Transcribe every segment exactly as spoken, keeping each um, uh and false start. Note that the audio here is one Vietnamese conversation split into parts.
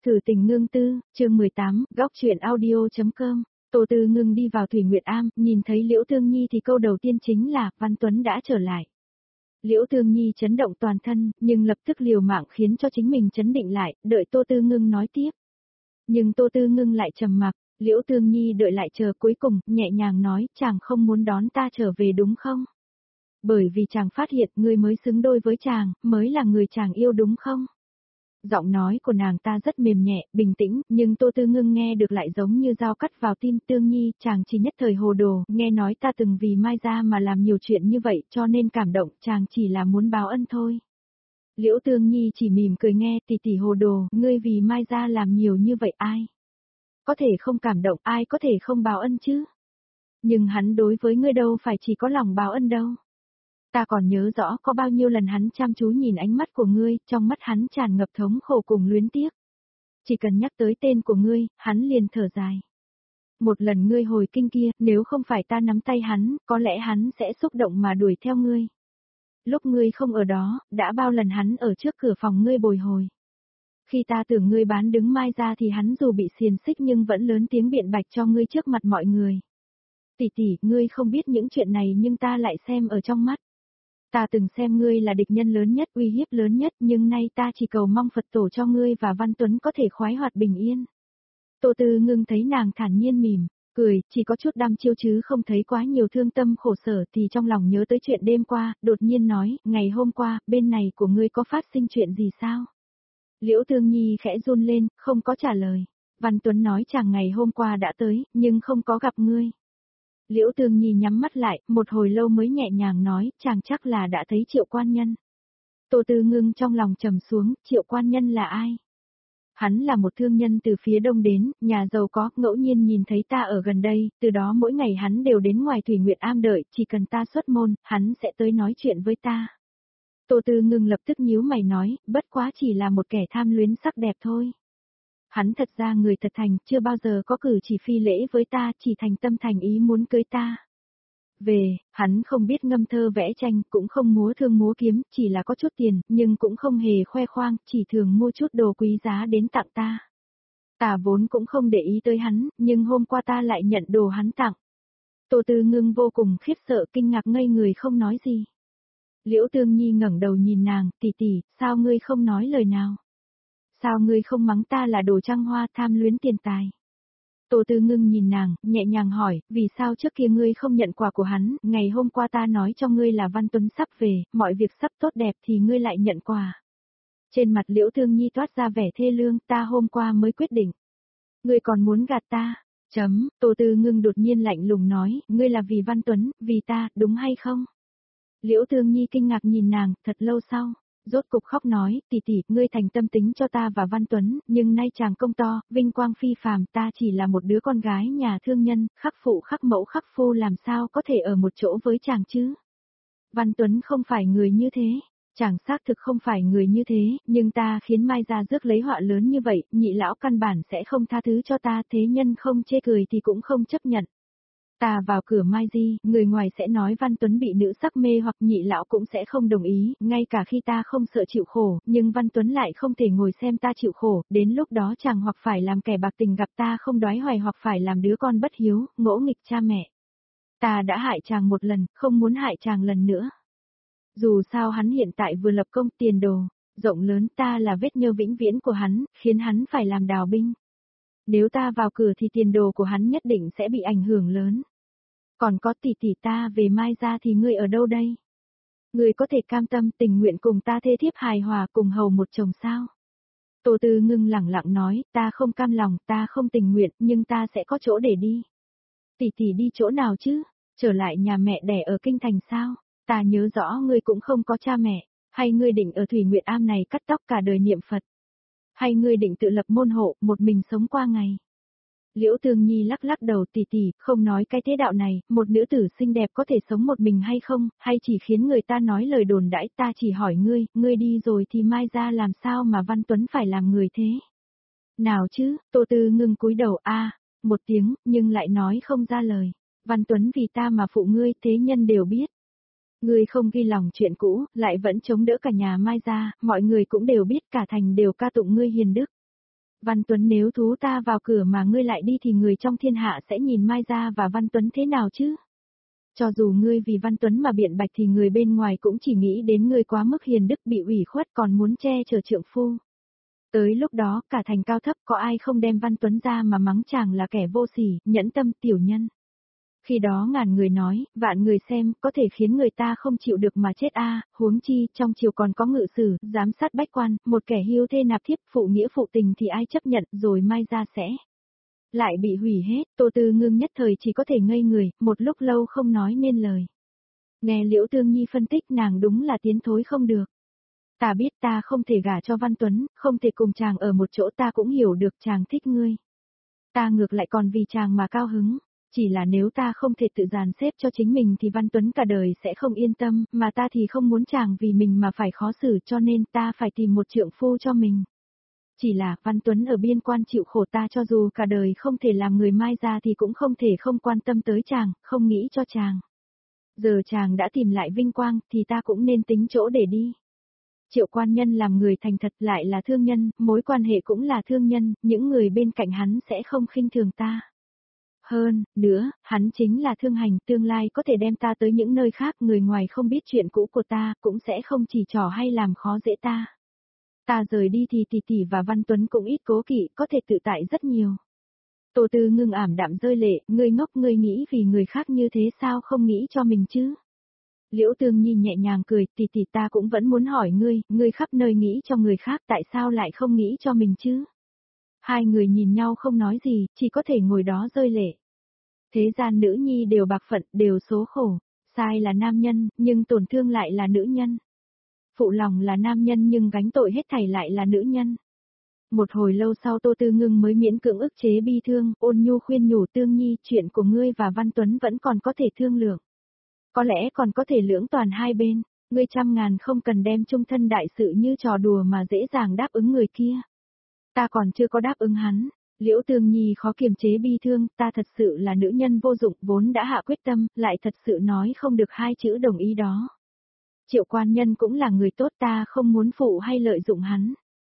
Thử tình ngưng tư, chương mười tám, góc truyện audio.com. Tô Tư Ngưng đi vào Thủy Nguyệt Am, nhìn thấy Liễu Thương Nhi thì câu đầu tiên chính là, Văn Tuấn đã trở lại. Liễu Thương Nhi chấn động toàn thân, nhưng lập tức liều mạng khiến cho chính mình chấn định lại, đợi Tô Tư Ngưng nói tiếp. Nhưng Tô Tư Ngưng lại trầm mặc, Liễu Thương Nhi đợi lại chờ cuối cùng, nhẹ nhàng nói, chàng không muốn đón ta trở về đúng không? Bởi vì chàng phát hiện người mới xứng đôi với chàng, mới là người chàng yêu đúng không? Giọng nói của nàng ta rất mềm nhẹ, bình tĩnh, nhưng Tô Tư Ngưng nghe được lại giống như dao cắt vào tim. Tương Nhi, chàng chỉ nhất thời hồ đồ, nghe nói ta từng vì Mai Gia mà làm nhiều chuyện như vậy, cho nên cảm động, chàng chỉ là muốn báo ân thôi. Liễu Tương Nhi chỉ mỉm cười nghe, tỷ tỷ hồ đồ, ngươi vì Mai Gia làm nhiều như vậy ai? Có thể không cảm động, ai có thể không báo ân chứ? Nhưng hắn đối với ngươi đâu phải chỉ có lòng báo ân đâu. Ta còn nhớ rõ có bao nhiêu lần hắn chăm chú nhìn ánh mắt của ngươi, trong mắt hắn tràn ngập thống khổ cùng luyến tiếc. Chỉ cần nhắc tới tên của ngươi, hắn liền thở dài. Một lần ngươi hồi kinh kia, nếu không phải ta nắm tay hắn, có lẽ hắn sẽ xúc động mà đuổi theo ngươi. Lúc ngươi không ở đó, đã bao lần hắn ở trước cửa phòng ngươi bồi hồi. Khi ta tưởng ngươi bán đứng Mai Gia thì hắn dù bị xiềng xích nhưng vẫn lớn tiếng biện bạch cho ngươi trước mặt mọi người. Tỷ tỷ, ngươi không biết những chuyện này nhưng ta lại xem ở trong mắt. Ta từng xem ngươi là địch nhân lớn nhất, uy hiếp lớn nhất, nhưng nay ta chỉ cầu mong Phật tổ cho ngươi và Văn Tuấn có thể khoái hoạt bình yên. Tô Tư Ngưng thấy nàng thản nhiên mỉm, cười, chỉ có chút đăm chiêu chứ không thấy quá nhiều thương tâm khổ sở thì trong lòng nhớ tới chuyện đêm qua, đột nhiên nói, ngày hôm qua, bên này của ngươi có phát sinh chuyện gì sao? Liễu Thương Nhi khẽ run lên, không có trả lời. Văn Tuấn nói chàng ngày hôm qua đã tới, nhưng không có gặp ngươi. Liễu Tương Nhi nhắm mắt lại, một hồi lâu mới nhẹ nhàng nói, chàng chắc là đã thấy Triệu Quan Nhân. Tô Tư Ngưng trong lòng trầm xuống, Triệu Quan Nhân là ai? Hắn là một thương nhân từ phía đông đến, nhà giàu có, ngẫu nhiên nhìn thấy ta ở gần đây, từ đó mỗi ngày hắn đều đến ngoài Thủy Nguyệt Am đợi, chỉ cần ta xuất môn, hắn sẽ tới nói chuyện với ta. Tô Tư Ngưng lập tức nhíu mày nói, bất quá chỉ là một kẻ tham luyến sắc đẹp thôi. Hắn thật ra người thật thành, chưa bao giờ có cử chỉ phi lễ với ta, chỉ thành tâm thành ý muốn cưới ta. Về, hắn không biết ngâm thơ vẽ tranh, cũng không múa thương múa kiếm, chỉ là có chút tiền, nhưng cũng không hề khoe khoang, chỉ thường mua chút đồ quý giá đến tặng ta. Ta vốn cũng không để ý tới hắn, nhưng hôm qua ta lại nhận đồ hắn tặng. Tô Tư Ngưng vô cùng khiếp sợ, kinh ngạc ngây người không nói gì. Liễu Tương Nhi ngẩng đầu nhìn nàng, tỷ tỷ, sao ngươi không nói lời nào? Sao ngươi không mắng ta là đồ trăng hoa tham luyến tiền tài? Tô Tư Ngưng nhìn nàng, nhẹ nhàng hỏi, vì sao trước kia ngươi không nhận quà của hắn, ngày hôm qua ta nói cho ngươi là Văn Tuấn sắp về, mọi việc sắp tốt đẹp thì ngươi lại nhận quà. Trên mặt Liễu Thương Nhi toát ra vẻ thê lương, ta hôm qua mới quyết định. Ngươi còn muốn gạt ta? Chấm, Tô Tư Ngưng đột nhiên lạnh lùng nói, ngươi là vì Văn Tuấn, vì ta, đúng hay không? Liễu Thương Nhi kinh ngạc nhìn nàng, thật lâu sau. Rốt cục khóc nói, tỷ tỷ, ngươi thành tâm tính cho ta và Văn Tuấn, nhưng nay chàng công to, vinh quang phi phàm, ta chỉ là một đứa con gái nhà thương nhân, khắc phụ khắc mẫu khắc phu làm sao có thể ở một chỗ với chàng chứ? Văn Tuấn không phải người như thế, chàng xác thực không phải người như thế, nhưng ta khiến Mai Gia rước lấy họa lớn như vậy, nhị lão căn bản sẽ không tha thứ cho ta, thế nhân không chê cười thì cũng không chấp nhận. Ta vào cửa Mai Di, người ngoài sẽ nói Văn Tuấn bị nữ sắc mê hoặc nhị lão cũng sẽ không đồng ý, ngay cả khi ta không sợ chịu khổ, nhưng Văn Tuấn lại không thể ngồi xem ta chịu khổ, đến lúc đó chàng hoặc phải làm kẻ bạc tình gặp ta không đoái hoài hoặc phải làm đứa con bất hiếu, ngỗ nghịch cha mẹ. Ta đã hại chàng một lần, không muốn hại chàng lần nữa. Dù sao hắn hiện tại vừa lập công tiền đồ, rộng lớn, ta là vết nhơ vĩnh viễn của hắn, khiến hắn phải làm đào binh. Nếu ta vào cửa thì tiền đồ của hắn nhất định sẽ bị ảnh hưởng lớn. Còn có tỷ tỷ ta về Mai Gia thì ngươi ở đâu đây? Ngươi có thể cam tâm tình nguyện cùng ta thê thiếp hài hòa cùng hầu một chồng sao? Tô Tư Ngưng lẳng lặng nói, ta không cam lòng, ta không tình nguyện, nhưng ta sẽ có chỗ để đi. Tỷ tỷ đi chỗ nào chứ? Trở lại nhà mẹ đẻ ở Kinh Thành sao? Ta nhớ rõ ngươi cũng không có cha mẹ, hay ngươi định ở Thủy Nguyệt Am này cắt tóc cả đời niệm Phật? Hay ngươi định tự lập môn hộ, một mình sống qua ngày? Liễu Tương Nhi lắc lắc đầu, tỷ tỷ, không nói cái thế đạo này, một nữ tử xinh đẹp có thể sống một mình hay không, hay chỉ khiến người ta nói lời đồn đãi, ta chỉ hỏi ngươi, ngươi đi rồi thì Mai Gia làm sao mà Văn Tuấn phải làm người thế? Nào chứ, Tô Tư Ngưng cúi đầu a, một tiếng, nhưng lại nói không ra lời. Văn Tuấn vì ta mà phụ ngươi, thế nhân đều biết. Ngươi không ghi lòng chuyện cũ, lại vẫn chống đỡ cả nhà Mai Gia, mọi người cũng đều biết, cả thành đều ca tụng ngươi hiền đức. Văn Tuấn nếu thú ta vào cửa mà ngươi lại đi thì người trong thiên hạ sẽ nhìn Mai Gia và Văn Tuấn thế nào chứ? Cho dù ngươi vì Văn Tuấn mà biện bạch thì người bên ngoài cũng chỉ nghĩ đến ngươi quá mức hiền đức bị ủy khuất còn muốn che chở trượng phu. Tới lúc đó cả thành cao thấp có ai không đem Văn Tuấn ra mà mắng chàng là kẻ vô sỉ, nhẫn tâm tiểu nhân. Khi đó ngàn người nói, vạn người xem, có thể khiến người ta không chịu được mà chết a. Huống chi, trong triều còn có ngự sử, giám sát bách quan, một kẻ hiu thê nạp thiếp phụ nghĩa phụ tình thì ai chấp nhận rồi Mai Gia sẽ lại bị hủy hết. Tô Tư Ngưng nhất thời chỉ có thể ngây người, một lúc lâu không nói nên lời. Nghe Liễu Tương Nhi phân tích nàng đúng là tiến thối không được. Ta biết ta không thể gả cho Văn Tuấn, không thể cùng chàng ở một chỗ, ta cũng hiểu được chàng thích ngươi. Ta ngược lại còn vì chàng mà cao hứng. Chỉ là nếu ta không thể tự dàn xếp cho chính mình thì Văn Tuấn cả đời sẽ không yên tâm, mà ta thì không muốn chàng vì mình mà phải khó xử, cho nên ta phải tìm một trượng phu cho mình. Chỉ là Văn Tuấn ở biên quan chịu khổ, ta cho dù cả đời không thể làm người Mai Gia thì cũng không thể không quan tâm tới chàng, không nghĩ cho chàng. Giờ chàng đã tìm lại vinh quang thì ta cũng nên tính chỗ để đi. Triệu Quan Nhân làm người thành thật lại là thương nhân, mối quan hệ cũng là thương nhân, những người bên cạnh hắn sẽ không khinh thường ta. Hơn, nữa, hắn chính là thương hành, tương lai có thể đem ta tới những nơi khác, người ngoài không biết chuyện cũ của ta, cũng sẽ không chỉ trò hay làm khó dễ ta. Ta rời đi thì tỷ tỷ và Văn Tuấn cũng ít cố kỵ, có thể tự tại rất nhiều. Tô Tư Ngưng ảm đạm rơi lệ, ngươi ngốc, ngươi nghĩ vì người khác như thế sao không nghĩ cho mình chứ? Liễu Tương Nhi nhẹ nhàng cười, tỷ tỷ ta cũng vẫn muốn hỏi ngươi, ngươi khắp nơi nghĩ cho người khác tại sao lại không nghĩ cho mình chứ? Hai người nhìn nhau không nói gì, chỉ có thể ngồi đó rơi lệ. Thế gian nữ nhi đều bạc phận, đều số khổ. Sai là nam nhân, nhưng tổn thương lại là nữ nhân. Phụ lòng là nam nhân nhưng gánh tội hết thảy lại là nữ nhân. Một hồi lâu sau Tô Tư Ngưng mới miễn cưỡng ức chế bi thương, ôn nhu khuyên nhủ Tương Nhi, chuyện của ngươi và Văn Tuấn vẫn còn có thể thương lượng. Có lẽ còn có thể lưỡng toàn hai bên, ngươi trăm ngàn không cần đem chung thân đại sự như trò đùa mà dễ dàng đáp ứng người kia. Ta còn chưa có đáp ứng hắn. Liễu Tương Nhi khó kiềm chế bi thương, ta thật sự là nữ nhân vô dụng, vốn đã hạ quyết tâm, lại thật sự nói không được hai chữ đồng ý đó. Triệu Quan Nhân cũng là người tốt, ta không muốn phụ hay lợi dụng hắn.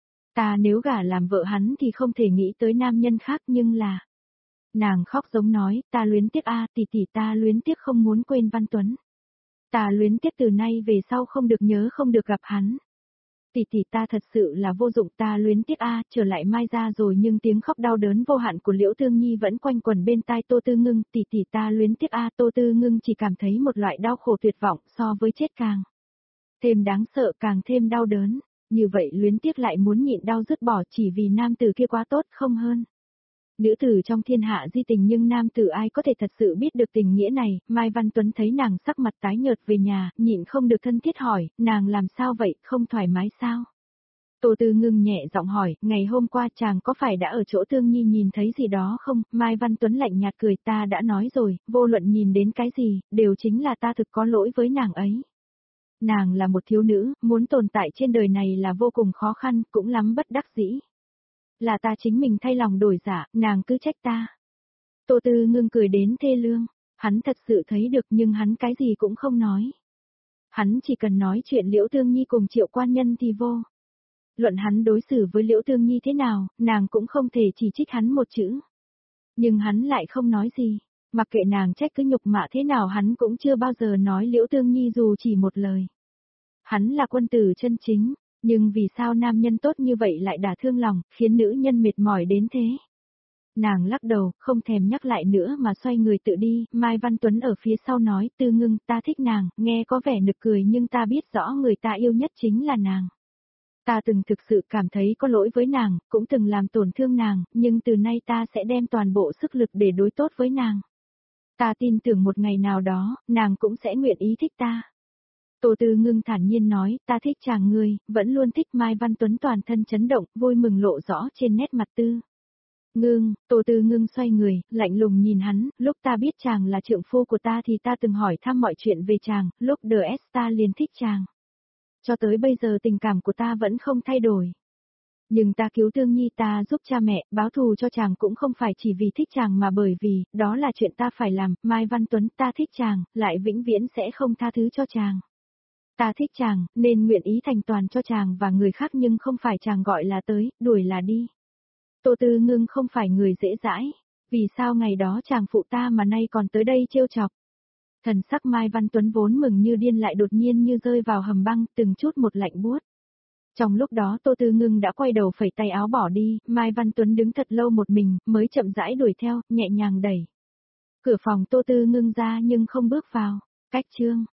Ta nếu gả làm vợ hắn thì không thể nghĩ tới nam nhân khác, nhưng là... Nàng khóc giống nói, ta luyến tiếc a, tỷ tỷ, ta luyến tiếc không muốn quên Văn Tuấn. Ta luyến tiếc từ nay về sau không được nhớ, không được gặp hắn. Tỷ tỷ, ta thật sự là vô dụng, ta luyến tiếc a, trở lại Mai Gia rồi, nhưng tiếng khóc đau đớn vô hạn của Liễu Tương Nhi vẫn quanh quẩn bên tai Tô Tư Ngưng, tỷ tỷ, ta luyến tiếc a, Tô Tư Ngưng chỉ cảm thấy một loại đau khổ tuyệt vọng, so với chết càng thêm đáng sợ, càng thêm đau đớn, như vậy luyến tiếc lại muốn nhịn đau dứt bỏ chỉ vì nam tử kia quá tốt không hơn. Nữ tử trong thiên hạ di tình nhưng nam tử ai có thể thật sự biết được tình nghĩa này. Mai Văn Tuấn thấy nàng sắc mặt tái nhợt về nhà, nhịn không được thân thiết hỏi, nàng làm sao vậy, không thoải mái sao? Tô Tư Ngưng nhẹ giọng hỏi, ngày hôm qua chàng có phải đã ở chỗ Tương Nhi nhìn thấy gì đó không? Mai Văn Tuấn lạnh nhạt cười, ta đã nói rồi, vô luận nhìn đến cái gì, đều chính là ta thực có lỗi với nàng ấy. Nàng là một thiếu nữ, muốn tồn tại trên đời này là vô cùng khó khăn, cũng lắm bất đắc dĩ. Là ta chính mình thay lòng đổi dạ, nàng cứ trách ta. Tô Tư Ngưng cười đến thê lương, hắn thật sự thấy được nhưng hắn cái gì cũng không nói. Hắn chỉ cần nói chuyện Liễu Tương Nhi cùng Triệu Quan Nhân thì vô. Luận hắn đối xử với Liễu Tương Nhi thế nào, nàng cũng không thể chỉ trích hắn một chữ. Nhưng hắn lại không nói gì, mặc kệ nàng trách cứ nhục mạ thế nào hắn cũng chưa bao giờ nói Liễu Tương Nhi dù chỉ một lời. Hắn là quân tử chân chính. Nhưng vì sao nam nhân tốt như vậy lại đả thương lòng, khiến nữ nhân mệt mỏi đến thế? Nàng lắc đầu, không thèm nhắc lại nữa mà xoay người tự đi, Mai Văn Tuấn ở phía sau nói, Tư Ngưng, ta thích nàng, nghe có vẻ nực cười nhưng ta biết rõ người ta yêu nhất chính là nàng. Ta từng thực sự cảm thấy có lỗi với nàng, cũng từng làm tổn thương nàng, nhưng từ nay ta sẽ đem toàn bộ sức lực để đối tốt với nàng. Ta tin tưởng một ngày nào đó, nàng cũng sẽ nguyện ý thích ta. Tô Tư Ngưng thản nhiên nói, ta thích chàng ngươi, vẫn luôn thích. Mai Văn Tuấn toàn thân chấn động, vui mừng lộ rõ trên nét mặt Tư Ngưng. Tô Tư Ngưng xoay người, lạnh lùng nhìn hắn, lúc ta biết chàng là trượng phu của ta thì ta từng hỏi thăm mọi chuyện về chàng, lúc đờ ét ta liền thích chàng. Cho tới bây giờ tình cảm của ta vẫn không thay đổi. Nhưng ta cứu Tương Nhi, ta giúp cha mẹ, báo thù cho chàng cũng không phải chỉ vì thích chàng mà bởi vì, đó là chuyện ta phải làm. Mai Văn Tuấn, ta thích chàng, lại vĩnh viễn sẽ không tha thứ cho chàng. Ta thích chàng, nên nguyện ý thành toàn cho chàng và người khác nhưng không phải chàng gọi là tới, đuổi là đi. Tô Tư Ngưng không phải người dễ dãi, vì sao ngày đó chàng phụ ta mà nay còn tới đây trêu chọc. Thần sắc Mai Văn Tuấn vốn mừng như điên lại đột nhiên như rơi vào hầm băng, từng chút một lạnh buốt. Trong lúc đó Tô Tư Ngưng đã quay đầu phẩy tay áo bỏ đi, Mai Văn Tuấn đứng thật lâu một mình, mới chậm rãi đuổi theo, nhẹ nhàng đẩy cửa phòng Tô Tư Ngưng ra nhưng không bước vào. Cách chương